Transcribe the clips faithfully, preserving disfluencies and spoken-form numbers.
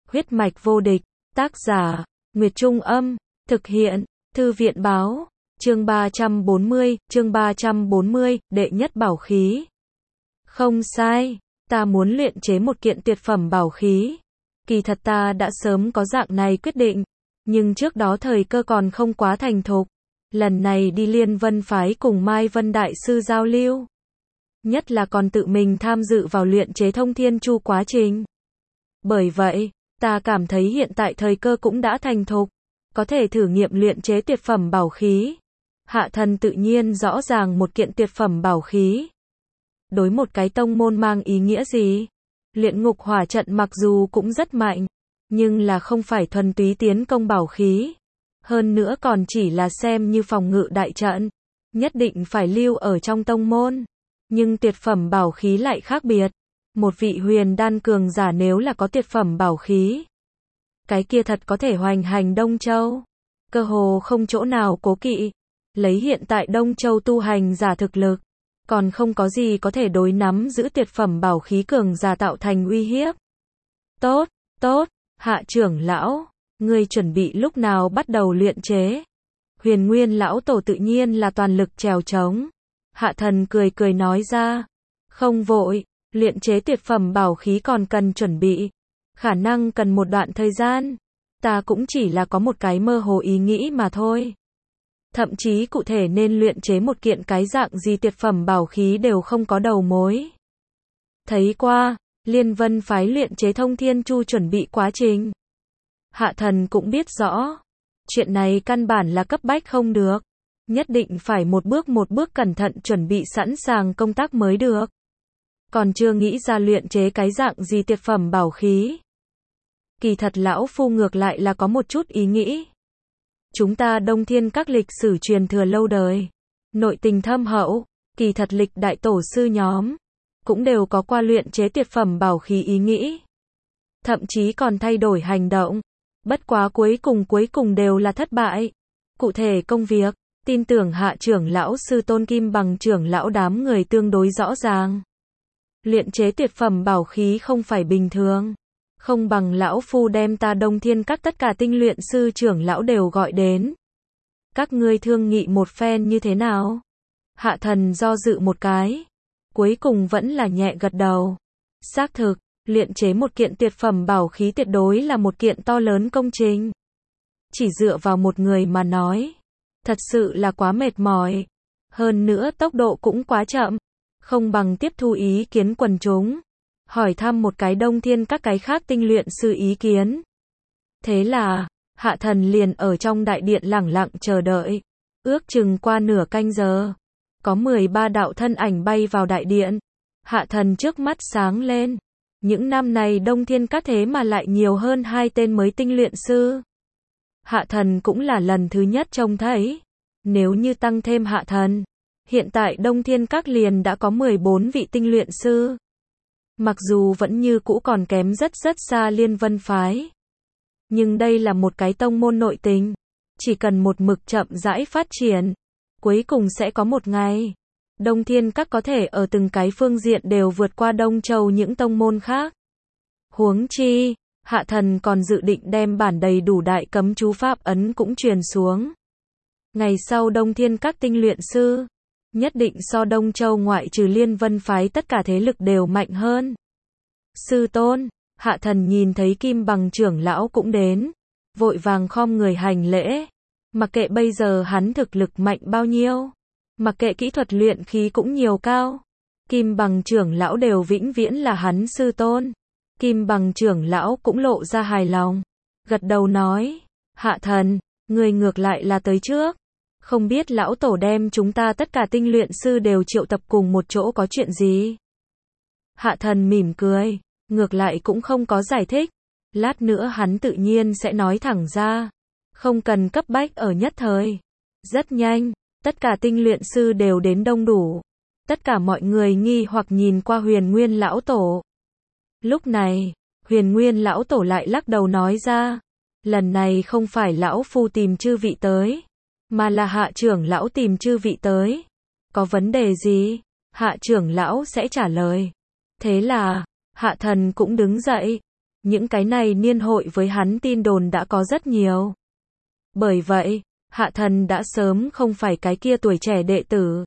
Huyết mạch vô địch, tác giả, Nguyệt Trung Âm, thực hiện, Thư viện Báo, chương ba trăm bốn mươi, chương ba trăm bốn mươi, đệ nhất bảo khí. Không sai, ta muốn luyện chế một kiện tuyệt phẩm bảo khí. Kỳ thật ta đã sớm có dạng này quyết định, nhưng trước đó thời cơ còn không quá thành thục. Lần này đi Liên Vân phái cùng Mai Vân Đại Sư giao lưu. Nhất là còn tự mình tham dự vào luyện chế Thông Thiên Chu quá trình. Bởi vậy, ta cảm thấy hiện tại thời cơ cũng đã thành thục, có thể thử nghiệm luyện chế tuyệt phẩm bảo khí. Hạ Thần tự nhiên rõ ràng một kiện tuyệt phẩm bảo khí. Đối một cái tông môn mang ý nghĩa gì? Luyện ngục hỏa trận mặc dù cũng rất mạnh, nhưng là không phải thuần túy tiến công bảo khí. Hơn nữa còn chỉ là xem như phòng ngự đại trận, nhất định phải lưu ở trong tông môn. Nhưng tuyệt phẩm bảo khí lại khác biệt. Một vị huyền đan cường giả nếu là có tuyệt phẩm bảo khí, cái kia thật có thể hoành hành Đông Châu. Cơ hồ không chỗ nào cố kỵ. Lấy hiện tại Đông Châu tu hành giả thực lực, còn không có gì có thể đối nắm giữ tuyệt phẩm bảo khí cường giả tạo thành uy hiếp. Tốt, tốt, Hạ trưởng lão, ngươi chuẩn bị lúc nào bắt đầu luyện chế? Huyền Nguyên lão tổ tự nhiên là toàn lực trèo trống. Hạ Thần cười cười nói ra, không vội, luyện chế tuyệt phẩm bảo khí còn cần chuẩn bị, khả năng cần một đoạn thời gian. Ta cũng chỉ là có một cái mơ hồ ý nghĩ mà thôi. Thậm chí cụ thể nên luyện chế một kiện cái dạng gì tuyệt phẩm bảo khí đều không có đầu mối. Thấy qua, Liên Vân phái luyện chế Thông Thiên Chu chuẩn bị quá trình. Hạ Thần cũng biết rõ, chuyện này căn bản là cấp bách không được. Nhất định phải một bước một bước cẩn thận chuẩn bị sẵn sàng công tác mới được. Còn chưa nghĩ ra luyện chế cái dạng gì tuyệt phẩm bảo khí. Kỳ thật lão phu ngược lại là có một chút ý nghĩ. Chúng ta Đông Thiên các lịch sử truyền thừa lâu đời, nội tình thâm hậu, kỳ thật lịch đại tổ sư nhóm cũng đều có qua luyện chế tuyệt phẩm bảo khí ý nghĩ. Thậm chí còn thay đổi hành động. Bất quá cuối cùng cuối cùng đều là thất bại. Cụ thể công việc, tin tưởng Hạ trưởng lão sư Tôn Kim Bằng trưởng lão đám người tương đối rõ ràng. Luyện chế tuyệt phẩm bảo khí không phải bình thường. Không bằng lão phu đem ta Đông Thiên các tất cả tinh luyện sư trưởng lão đều gọi đến. Các ngươi thương nghị một phen như thế nào? Hạ Thần do dự một cái, cuối cùng vẫn là nhẹ gật đầu. Xác thực, luyện chế một kiện tuyệt phẩm bảo khí tuyệt đối là một kiện to lớn công trình. Chỉ dựa vào một người mà nói, thật sự là quá mệt mỏi. Hơn nữa tốc độ cũng quá chậm. Không bằng tiếp thu ý kiến quần chúng. Hỏi thăm một cái Đông Thiên các cái khác tinh luyện sư ý kiến. Thế là, Hạ Thần liền ở trong đại điện lẳng lặng chờ đợi. Ước chừng qua nửa canh giờ, có mười ba đạo thân ảnh bay vào đại điện. Hạ Thần trước mắt sáng lên. Những năm này Đông Thiên các thế mà lại nhiều hơn hai tên mới tinh luyện sư. Hạ Thần cũng là lần thứ nhất trông thấy. Nếu như tăng thêm Hạ Thần, hiện tại Đông Thiên các liền đã có mười bốn vị tinh luyện sư. Mặc dù vẫn như cũ còn kém rất rất xa Liên Vân phái. Nhưng đây là một cái tông môn nội tình. Chỉ cần một mực chậm rãi phát triển, cuối cùng sẽ có một ngày, Đông Thiên các có thể ở từng cái phương diện đều vượt qua Đông Châu những tông môn khác. Huống chi, Hạ Thần còn dự định đem bản đầy đủ đại cấm chú pháp ấn cũng truyền xuống. Ngày sau Đông Thiên các tinh luyện sư, nhất định so Đông Châu ngoại trừ Liên Vân phái tất cả thế lực đều mạnh hơn. Sư tôn, Hạ Thần nhìn thấy Kim Bằng trưởng lão cũng đến, vội vàng khom người hành lễ. Mặc kệ bây giờ hắn thực lực mạnh bao nhiêu, mặc kệ kỹ thuật luyện khí cũng nhiều cao, Kim Bằng trưởng lão đều vĩnh viễn là hắn sư tôn. Kim Bằng trưởng lão cũng lộ ra hài lòng, gật đầu nói, Hạ Thần, người ngược lại là tới trước. Không biết lão tổ đem chúng ta tất cả tinh luyện sư đều triệu tập cùng một chỗ có chuyện gì? Hạ Thần mỉm cười, ngược lại cũng không có giải thích. Lát nữa hắn tự nhiên sẽ nói thẳng ra. Không cần cấp bách ở nhất thời. Rất nhanh, tất cả tinh luyện sư đều đến đông đủ. Tất cả mọi người nghi hoặc nhìn qua Huyền Nguyên lão tổ. Lúc này, Huyền Nguyên lão tổ lại lắc đầu nói ra. Lần này không phải lão phu tìm chư vị tới, mà là Hạ trưởng lão tìm chư vị tới. Có vấn đề gì? Hạ trưởng lão sẽ trả lời. Thế là, Hạ Thần cũng đứng dậy, Những cái này niên hội với hắn tin đồn đã có rất nhiều. Bởi vậy, Hạ Thần đã sớm không phải cái kia tuổi trẻ đệ tử,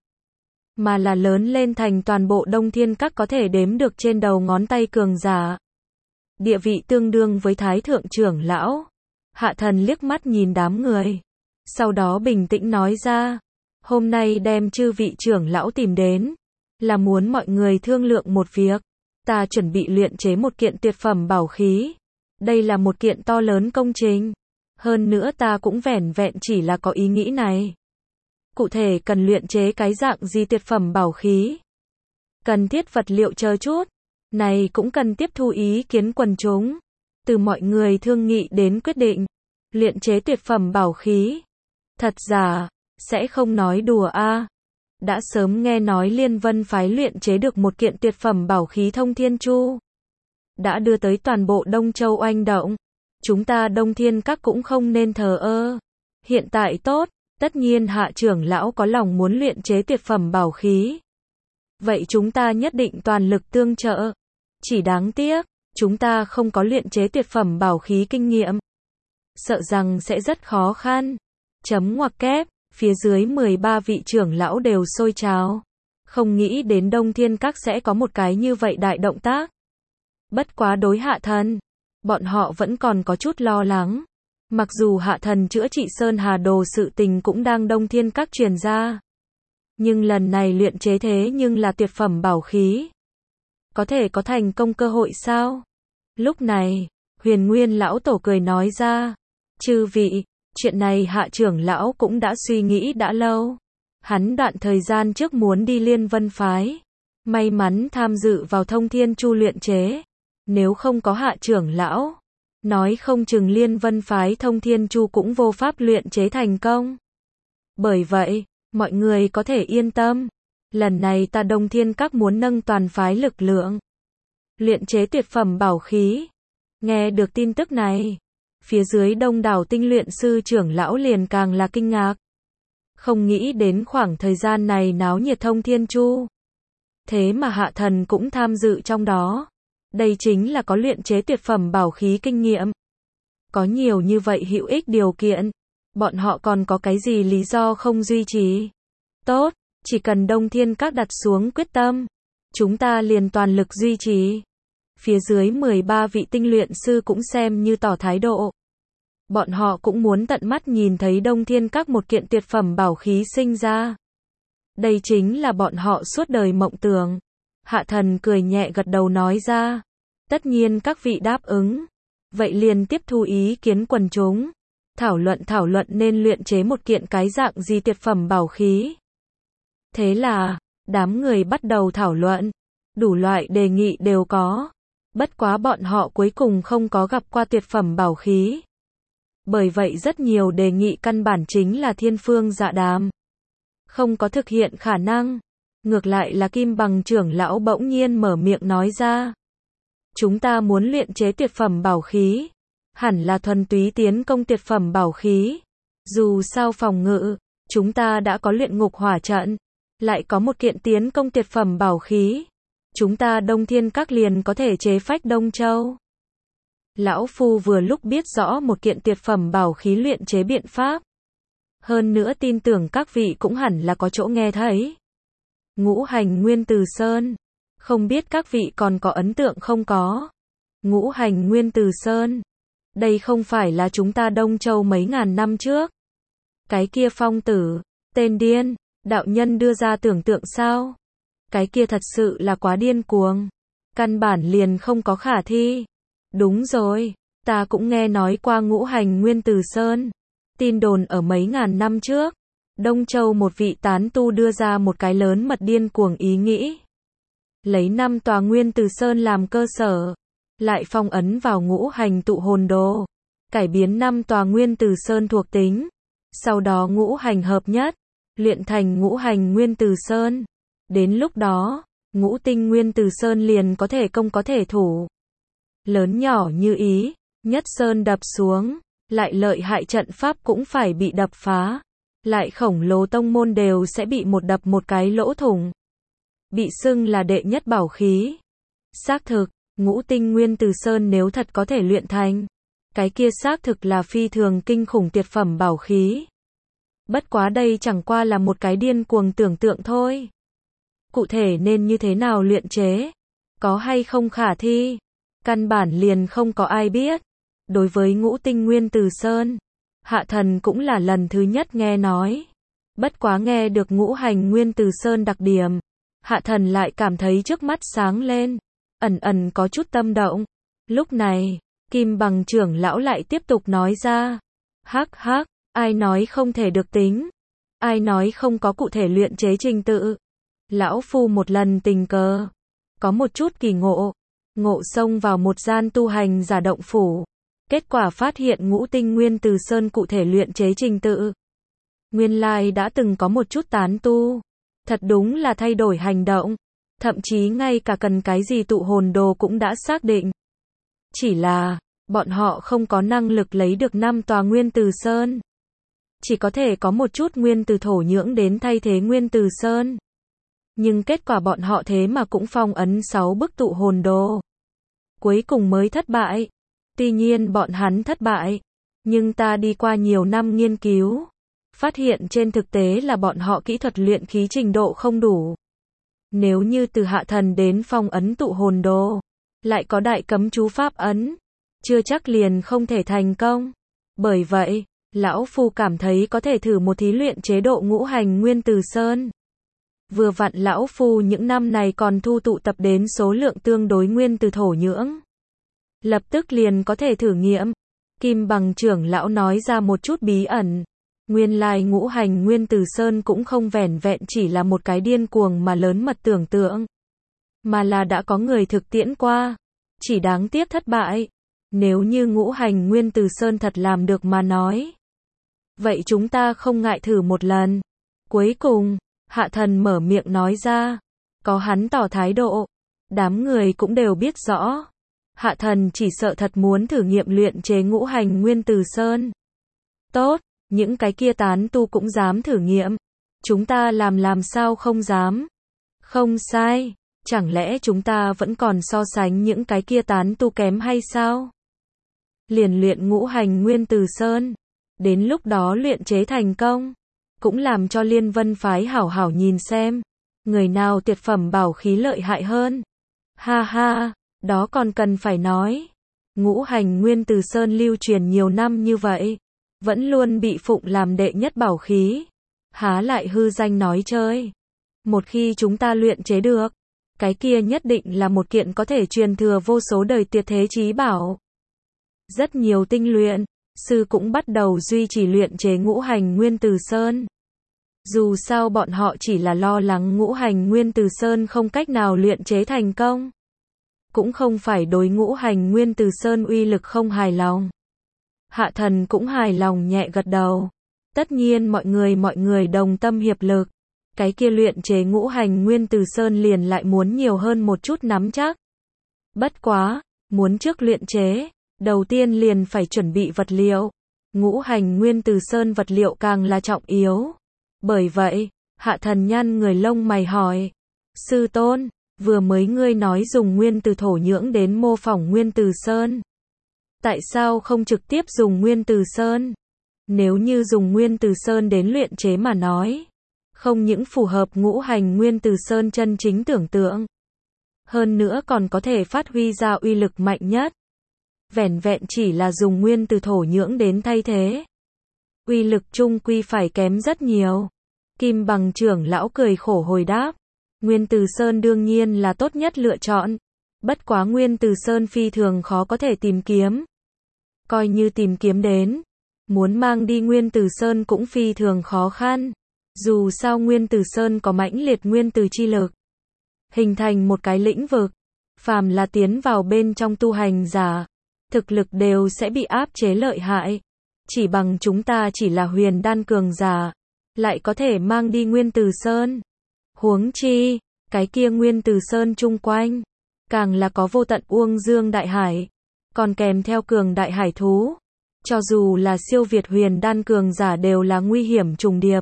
mà là lớn lên thành toàn bộ Đông Thiên Các có thể đếm được trên đầu ngón tay cường giả. Địa vị tương đương với Thái Thượng trưởng lão. Hạ Thần liếc mắt nhìn đám người. Sau đó bình tĩnh nói ra, hôm nay đem chư vị trưởng lão tìm đến, là muốn mọi người thương lượng một việc. Ta chuẩn bị luyện chế một kiện tuyệt phẩm bảo khí. Đây là một kiện to lớn công trình. Hơn nữa ta cũng vẻn vẹn chỉ là có ý nghĩ này. Cụ thể cần luyện chế cái dạng gì tuyệt phẩm bảo khí? Cần thiết vật liệu chờ chút. Này cũng cần tiếp thu ý kiến quần chúng. Từ mọi người thương nghị đến quyết định. Luyện chế tuyệt phẩm bảo khí. Thật giả, sẽ không nói đùa a. Đã sớm nghe nói Liên Vân phái luyện chế được một kiện tuyệt phẩm bảo khí Thông Thiên Chu. Đã đưa tới toàn bộ Đông Châu oanh động. Chúng ta Đông Thiên Các cũng không nên thờ ơ. Hiện tại tốt, tất nhiên Hạ trưởng lão có lòng muốn luyện chế tuyệt phẩm bảo khí. Vậy chúng ta nhất định toàn lực tương trợ. Chỉ đáng tiếc, chúng ta không có luyện chế tuyệt phẩm bảo khí kinh nghiệm. Sợ rằng sẽ rất khó khăn. Chấm ngoặc kép, phía dưới mười ba vị trưởng lão đều sôi trào. Không nghĩ đến Đông Thiên Các sẽ có một cái như vậy đại động tác. Bất quá đối Hạ Thần, bọn họ vẫn còn có chút lo lắng. Mặc dù Hạ Thần chữa trị Sơn Hà Đồ sự tình cũng đang Đông Thiên Các truyền ra. Nhưng lần này luyện chế thế nhưng là tuyệt phẩm bảo khí. Có thể có thành công cơ hội sao? Lúc này, Huyền Nguyên lão tổ cười nói ra. Chư vị, chuyện này Hạ trưởng lão cũng đã suy nghĩ đã lâu. Hắn đoạn thời gian trước muốn đi Liên Vân phái. May mắn tham dự vào Thông Thiên Chu luyện chế. Nếu không có Hạ trưởng lão, nói không chừng Liên Vân phái Thông Thiên Chu cũng vô pháp luyện chế thành công. Bởi vậy, mọi người có thể yên tâm. Lần này ta Đông Thiên Các muốn nâng toàn phái lực lượng. Luyện chế tuyệt phẩm bảo khí. Nghe được tin tức này, phía dưới đông đảo tinh luyện sư trưởng lão liền càng là kinh ngạc. Không nghĩ đến khoảng thời gian này náo nhiệt Thông Thiên Chu. Thế mà Hạ Thần cũng tham dự trong đó. Đây chính là có luyện chế tuyệt phẩm bảo khí kinh nghiệm. Có nhiều như vậy hữu ích điều kiện. Bọn họ còn có cái gì lý do không duy trì? Tốt, chỉ cần Đông Thiên Các đặt xuống quyết tâm. Chúng ta liền toàn lực duy trì. Phía dưới mười ba vị tinh luyện sư cũng xem như tỏ thái độ. Bọn họ cũng muốn tận mắt nhìn thấy Đông Thiên Các một kiện tuyệt phẩm bảo khí sinh ra. Đây chính là bọn họ suốt đời mộng tưởng. Hạ Thần cười nhẹ gật đầu nói ra. Tất nhiên các vị đáp ứng. Vậy liền tiếp thu ý kiến quần chúng. Thảo luận thảo luận nên luyện chế một kiện cái dạng gì tuyệt phẩm bảo khí. Thế là, đám người bắt đầu thảo luận. Đủ loại đề nghị đều có. Bất quá bọn họ cuối cùng không có gặp qua tuyệt phẩm bảo khí. Bởi vậy rất nhiều đề nghị căn bản chính là thiên phương dạ đàm. Không có thực hiện khả năng. Ngược lại là Kim Bằng trưởng lão bỗng nhiên mở miệng nói ra. Chúng ta muốn luyện chế tuyệt phẩm bảo khí. Hẳn là thuần túy tiến công tuyệt phẩm bảo khí. Dù sao phòng ngự, chúng ta đã có luyện ngục hỏa trận. Lại có một kiện tiến công tuyệt phẩm bảo khí. Chúng ta Đông Thiên Các liền có thể chế phách Đông Châu. Lão Phu vừa lúc biết rõ một kiện tuyệt phẩm bảo khí luyện chế biện pháp. Hơn nữa tin tưởng các vị cũng hẳn là có chỗ nghe thấy. Ngũ hành nguyên từ sơn. Không biết các vị còn có ấn tượng không có. Ngũ hành nguyên từ sơn. Đây không phải là chúng ta Đông Châu mấy ngàn năm trước. Cái kia phong tử, tên điên, đạo nhân đưa ra tưởng tượng sao? Cái kia thật sự là quá điên cuồng. Căn bản liền không có khả thi. Đúng rồi, ta cũng nghe nói qua ngũ hành nguyên từ sơn. Tin đồn ở mấy ngàn năm trước. Đông Châu một vị tán tu đưa ra một cái lớn mật điên cuồng ý nghĩ. Lấy năm tòa nguyên từ sơn làm cơ sở. Lại phong ấn vào ngũ hành tụ hồn đồ. Cải biến năm tòa nguyên từ sơn thuộc tính. Sau đó ngũ hành hợp nhất. Luyện thành ngũ hành nguyên từ sơn. Đến lúc đó, ngũ tinh nguyên từ sơn liền có thể công có thể thủ. Lớn nhỏ như ý, nhất sơn đập xuống, lại lợi hại trận pháp cũng phải bị đập phá. Lại khổng lồ tông môn đều sẽ bị một đập một cái lỗ thủng. Bị xưng là đệ nhất bảo khí. Xác thực, Ngũ tinh nguyên từ sơn nếu thật có thể luyện thành, cái kia xác thực là phi thường kinh khủng tuyệt phẩm bảo khí. Bất quá đây chẳng qua là một cái điên cuồng tưởng tượng thôi. Cụ thể nên như thế nào luyện chế, có hay không khả thi, căn bản liền không có ai biết. Đối với ngũ tinh nguyên từ sơn, Hạ Thần cũng là lần thứ nhất nghe nói. Bất quá nghe được ngũ hành nguyên từ sơn đặc điểm, Hạ Thần lại cảm thấy trước mắt sáng lên, ẩn ẩn có chút tâm động. Lúc này, Kim Bằng trưởng lão lại tiếp tục nói ra, hắc hắc, ai nói không thể được tính, ai nói không có cụ thể luyện chế trình tự. Lão Phu một lần tình cờ, có một chút kỳ ngộ, ngộ xông vào một gian tu hành giả động phủ. Kết quả phát hiện ngũ tinh nguyên từ sơn cụ thể luyện chế trình tự. Nguyên lai đã từng có một chút tán tu. Thật đúng là thay đổi hành động. Thậm chí ngay cả cần cái gì tụ hồn đồ cũng đã xác định. Chỉ là, bọn họ không có năng lực lấy được năm tòa nguyên từ sơn. Chỉ có thể có một chút nguyên từ thổ nhưỡng đến thay thế nguyên từ sơn. Nhưng kết quả bọn họ thế mà cũng phong ấn sáu bức tụ hồn đồ. Cuối cùng mới thất bại. Tuy nhiên bọn hắn thất bại, nhưng ta đi qua nhiều năm nghiên cứu, phát hiện trên thực tế là bọn họ kỹ thuật luyện khí trình độ không đủ. Nếu như từ Hạ Thần đến phong ấn tụ hồn đồ, lại có đại cấm chú pháp ấn, chưa chắc liền không thể thành công. Bởi vậy, Lão Phu cảm thấy có thể thử một thí luyện chế độ ngũ hành nguyên từ sơn. Vừa vặn Lão Phu những năm này còn thu tụ tập đến số lượng tương đối nguyên từ thổ nhưỡng. Lập tức liền có thể thử nghiệm. Kim Bằng trưởng lão nói ra một chút bí ẩn. Nguyên lai ngũ hành nguyên từ sơn cũng không vẻn vẹn chỉ là một cái điên cuồng mà lớn mật tưởng tượng. Mà là đã có người thực tiễn qua. Chỉ đáng tiếc thất bại. Nếu như ngũ hành nguyên từ sơn thật làm được mà nói. Vậy chúng ta không ngại thử một lần. Cuối cùng, Hạ Thần mở miệng nói ra. Có hắn tỏ thái độ. Đám người cũng đều biết rõ. Hạ Thần chỉ sợ thật muốn thử nghiệm luyện chế ngũ hành nguyên từ sơn. Tốt, những cái kia tán tu cũng dám thử nghiệm. Chúng ta làm làm sao không dám. Không sai, chẳng lẽ chúng ta vẫn còn so sánh những cái kia tán tu kém hay sao? Liền luyện ngũ hành nguyên từ sơn. Đến lúc đó luyện chế thành công. Cũng làm cho Liên Vân phái hảo hảo nhìn xem. Người nào tuyệt phẩm bảo khí lợi hại hơn. Ha ha. Đó còn cần phải nói. Ngũ hành nguyên từ sơn lưu truyền nhiều năm như vậy, vẫn luôn bị phụng làm đệ nhất bảo khí. Há lại hư danh nói chơi. Một khi chúng ta luyện chế được, cái kia nhất định là một kiện có thể truyền thừa vô số đời tuyệt thế chí bảo. Rất nhiều tinh luyện sư cũng bắt đầu duy trì luyện chế ngũ hành nguyên từ sơn. Dù sao bọn họ chỉ là lo lắng ngũ hành nguyên từ sơn không cách nào luyện chế thành công. Cũng không phải đối ngũ hành nguyên từ sơn uy lực không hài lòng. Hạ Thần cũng hài lòng nhẹ gật đầu. Tất nhiên mọi người mọi người đồng tâm hiệp lực. Cái kia luyện chế ngũ hành nguyên từ sơn liền lại muốn nhiều hơn một chút nắm chắc. Bất quá, muốn trước luyện chế, đầu tiên liền phải chuẩn bị vật liệu. Ngũ hành nguyên từ sơn vật liệu càng là trọng yếu. Bởi vậy, Hạ Thần nhăn người lông mày hỏi. Sư tôn, vừa mới ngươi nói dùng nguyên từ thổ nhưỡng đến mô phỏng nguyên từ sơn. Tại sao không trực tiếp dùng nguyên từ sơn? Nếu như dùng nguyên từ sơn đến luyện chế mà nói, không những phù hợp ngũ hành nguyên từ sơn chân chính tưởng tượng, hơn nữa còn có thể phát huy ra uy lực mạnh nhất. Vẻn vẹn chỉ là dùng nguyên từ thổ nhưỡng đến thay thế, uy lực chung quy phải kém rất nhiều. Kim Bằng trưởng lão cười khổ hồi đáp. Nguyên từ sơn đương nhiên là tốt nhất lựa chọn. Bất quá nguyên từ sơn phi thường khó có thể tìm kiếm. Coi như tìm kiếm đến, muốn mang đi nguyên từ sơn cũng phi thường khó khăn. Dù sao nguyên từ sơn có mãnh liệt nguyên từ chi lực, hình thành một cái lĩnh vực. Phàm là tiến vào bên trong tu hành giả, thực lực đều sẽ bị áp chế lợi hại. Chỉ bằng chúng ta chỉ là huyền đan cường giả, lại có thể mang đi nguyên từ sơn. Huống chi, cái kia nguyên từ sơn chung quanh, càng là có vô tận uông dương đại hải, còn kèm theo cường đại hải thú. Cho dù là siêu việt huyền đan cường giả đều là nguy hiểm trùng điệp.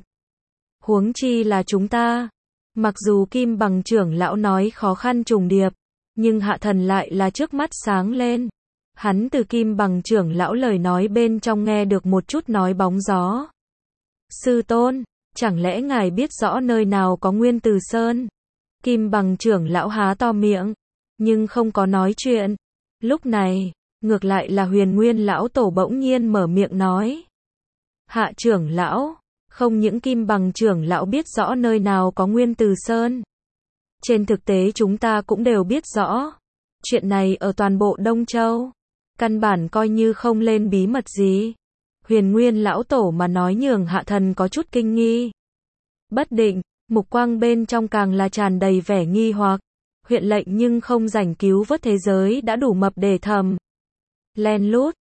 Huống chi là chúng ta. Mặc dù Kim Bằng trưởng lão nói khó khăn trùng điệp, Nhưng Hạ Thần lại là trước mắt sáng lên. Hắn từ Kim Bằng trưởng lão lời nói bên trong nghe được một chút nói bóng gió. Sư tôn, chẳng lẽ ngài biết rõ nơi nào có Nguyên Từ Sơn? Kim Bằng trưởng lão há to miệng, nhưng không có nói chuyện. Lúc này, ngược lại là Huyền Nguyên lão tổ bỗng nhiên mở miệng nói. Hạ trưởng lão, không những Kim Bằng trưởng lão biết rõ nơi nào có Nguyên Từ Sơn. Trên thực tế chúng ta cũng đều biết rõ. Chuyện này ở toàn bộ Đông Châu. Căn bản coi như không lên bí mật gì. Huyền Nguyên lão tổ mà nói nhường Hạ Thần có chút kinh nghi. Bất định, mục quang bên trong càng là tràn đầy vẻ nghi hoặc. Huyện lệnh nhưng không rảnh cứu vớt thế giới đã đủ mập để thầm. Len lút,